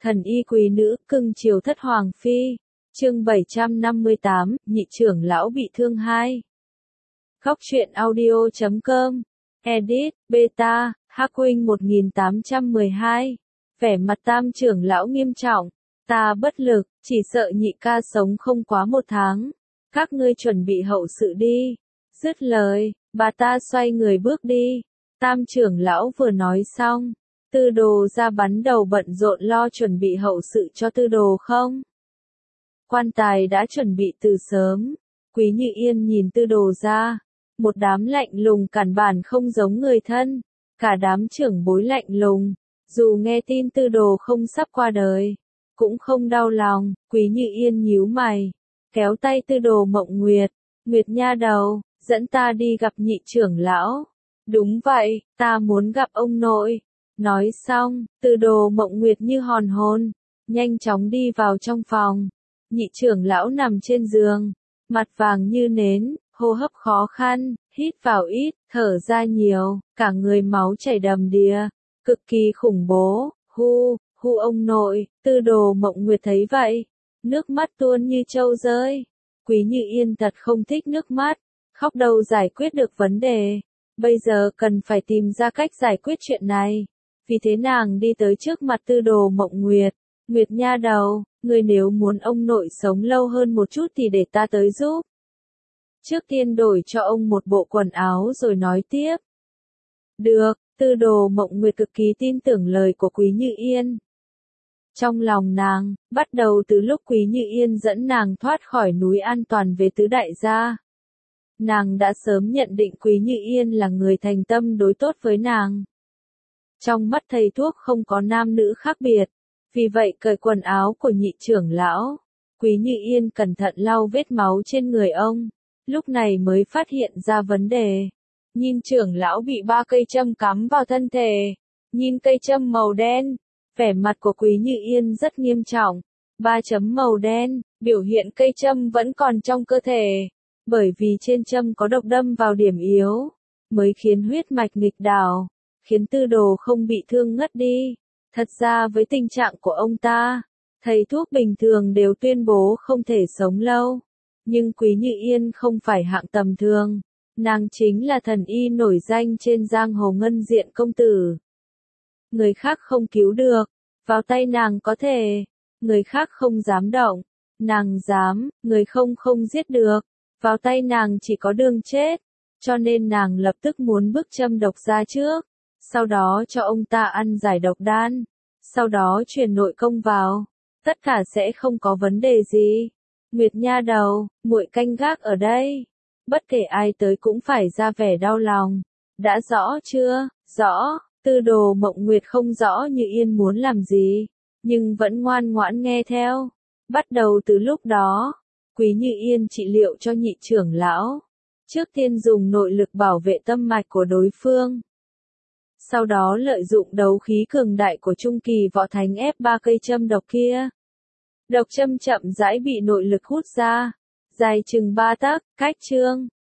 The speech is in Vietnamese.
Thần y quý nữ, cưng chiều thất hoàng phi. Chương 758, nhị trưởng lão bị thương 2. Góc truyện audio.com. Edit, Beta, Hắc Huynh 1812. Vẻ mặt tam trưởng lão nghiêm trọng. Ta bất lực, chỉ sợ nhị ca sống không quá 1 tháng. Các ngươi chuẩn bị hậu sự đi. Dứt lời, bà ta xoay người bước đi. Tam trưởng lão vừa nói xong. Tư đồ ra bắn đầu bận rộn lo chuẩn bị hậu sự cho tư đồ không. Quan tài đã chuẩn bị từ sớm. Quý Như Yên nhìn tư đồ ra. Một đám lạnh lùng cản bản không giống người thân. Cả đám trưởng bối lạnh lùng. Dù nghe tin tư đồ không sắp qua đời. Cũng không đau lòng. Quý Như Yên nhíu mày. Kéo tay tư đồ Mộng Nguyệt. Nguyệt nha đầu, dẫn ta đi gặp nhị trưởng lão. Đúng vậy, ta muốn gặp ông nội. Nói xong, tư đồ Mộng Nguyệt như hòn hồn. Nhanh chóng đi vào trong phòng. Nhị trưởng lão nằm trên giường. Mặt vàng như nến, hô hấp khó khăn, hít vào ít, thở ra nhiều, cả người máu chảy đầm đìa. Cực kỳ khủng bố, hu ông nội, tư đồ Mộng Nguyệt thấy vậy. Nước mắt tuôn như trâu rơi. Quý Như Yên thật không thích nước mắt. Khóc đâu giải quyết được vấn đề. Bây giờ cần phải tìm ra cách giải quyết chuyện này. Vì thế nàng đi tới trước mặt tư đồ Mộng Nguyệt. Nguyệt nha đầu, người nếu muốn ông nội sống lâu hơn một chút thì để ta tới giúp. Trước tiên đổi cho ông một bộ quần áo rồi nói tiếp. Được, tư đồ Mộng Nguyệt cực kỳ tin tưởng lời của Quý Như Yên. Trong lòng nàng, bắt đầu từ lúc Quý Như Yên dẫn nàng thoát khỏi núi an toàn về tứ đại gia. Nàng đã sớm nhận định Quý Như Yên là người thành tâm đối tốt với nàng. Trong mắt thầy thuốc không có nam nữ khác biệt. Vì vậy cởi quần áo của nhị trưởng lão. Quý Như Yên cẩn thận lau vết máu trên người ông. Lúc này mới phát hiện ra vấn đề. Nhìn trưởng lão bị 3 cây châm cắm vào thân thể. Nhìn cây châm màu đen. Vẻ mặt của Quý Như Yên rất nghiêm trọng. 3 chấm màu đen, biểu hiện cây châm vẫn còn trong cơ thể. Bởi vì trên châm có độc đâm vào điểm yếu. Mới khiến huyết mạch nghịch đảo. Khiến tư đồ không bị thương ngất đi. Thật ra với tình trạng của ông ta, thầy thuốc bình thường đều tuyên bố không thể sống lâu. Nhưng Quý Như Yên không phải hạng tầm thường. Nàng chính là thần y nổi danh trên giang hồ Ngân Diện công tử. Người khác không cứu được, vào tay nàng có thể. Người khác không dám động, nàng dám. Người không giết được, vào tay nàng chỉ có đường chết. Cho nên nàng lập tức muốn bước châm độc ra trước. Sau đó cho ông ta ăn giải độc đan. Sau đó truyền nội công vào. Tất cả sẽ không có vấn đề gì. Nguyệt nha đầu, muội canh gác ở đây. Bất kể ai tới cũng phải ra vẻ đau lòng. Đã rõ chưa? Rõ. Tư đồ Mộng Nguyệt không rõ Như Yên muốn làm gì. Nhưng vẫn ngoan ngoãn nghe theo. Bắt đầu từ lúc đó, Quý Như Yên trị liệu cho nhị trưởng lão. Trước tiên dùng nội lực bảo vệ tâm mạch của đối phương. Sau đó lợi dụng đấu khí cường đại của trung kỳ võ thánh ép 3 cây châm độc kia. Độc châm chậm rãi bị nội lực hút ra. Dài chừng 3 tấc, cách chương.